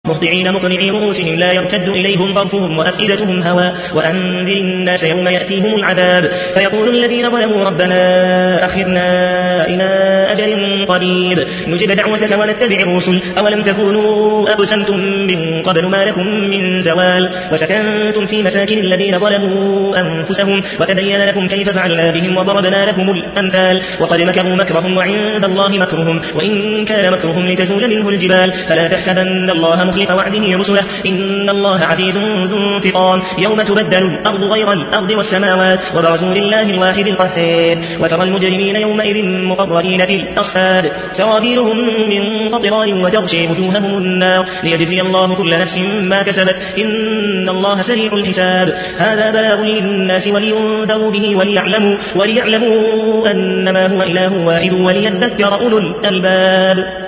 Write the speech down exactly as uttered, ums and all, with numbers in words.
مهطعين مقنعي رؤوسهم لا يرتد إليهم طرفهم وأفئدتهم هواء وأنذر الناس يوم يأتيهم العذاب فيقول الذين ظلموا ربنا أخرنا إلى أجل قريب نجب دعوتك ونتبع الرسل أولم تكونوا أقسمتم من قبل ما لكم من زوال وسكنتم في مساكن الذين ظلموا أنفسهم وتبين لكم كيف فعلنا بهم وضربنا لكم الأمثال وقد مكروا مكرهم وعند الله مكرهم وإن كان مكرهم لتزول منه الجبال فلا تحسبن الله مخلف وعده رسله إن الله عزيز ذو انتقام يوم تبدل الأرض غير الأرض والسماوات وبرزوا لله الواحد القهار وترى المجرمين يومئذ مقرنين في الأصفاد سرابيلهم من قطران وتغشي وجوههم النار ليجزي الله كل نفس ما كسبت إن الله سريع الحساب هذا بلاغ للناس ولينذروا به وليعلموا, وليعلموا أنما هو إله واحد وليذكر أولو الألباب.